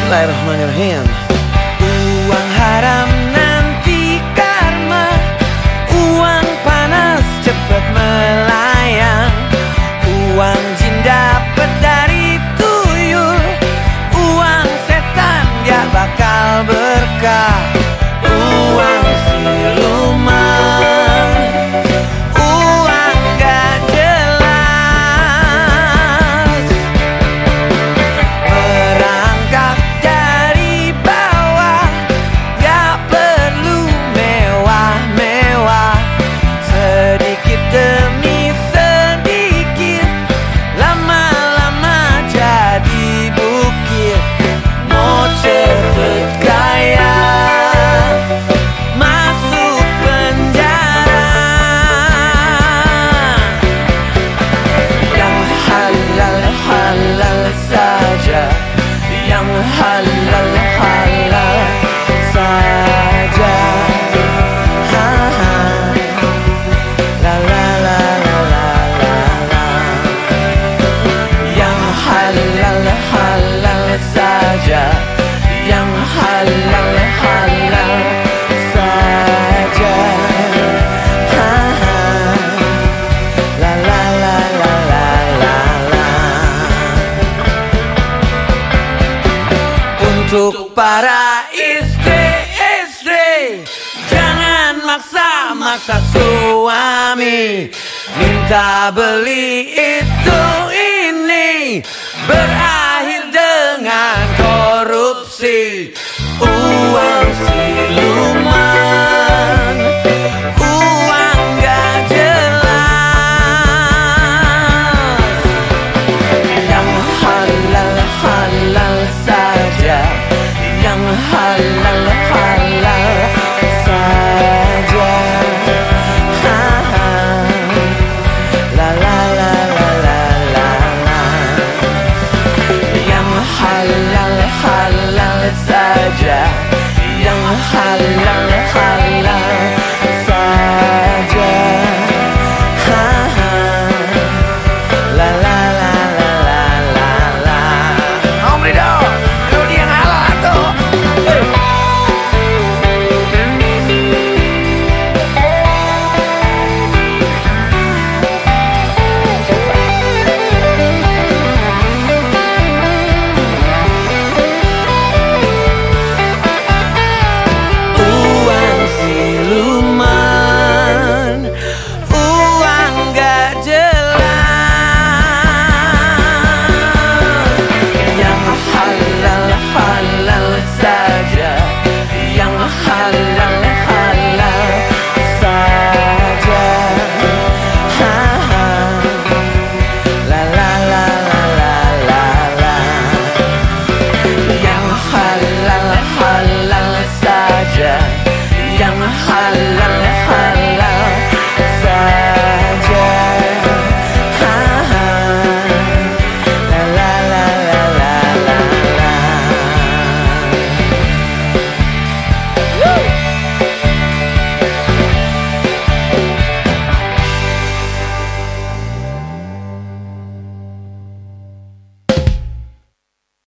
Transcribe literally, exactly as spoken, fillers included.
Bismillahirrahmanirrahim. Uang haram nanti karma, uang panas cepat melayang, uang jin dapat dari tuyul, uang setan gak bakal berkah. Uang siluman, uang gak jelas, merangkak dari bawah, gak perlu mewah-mewah, sedikit demi sedikit, lama-lama jadi bukit. Mau cepet kaya, masuk penjara, yang halal-halal saja, yang halal-halal saja. Ha, ha. La, la, la, la, la, la, la. Yang halal-halal saja, yang halal-halal saja. Ha, ha. La, la, la, la, la, la, la. Untuk para istri-istri, jangan maksa-maksa suami, minta beli itu ini, berakhir dengan korupsi. Uang siluman, uang gak jelas, yang halal-halal saja, yang halal-halal saja. Ha, ha. La, la, la, la, la, la, la. Yang halal-halal saja, yang halal-halal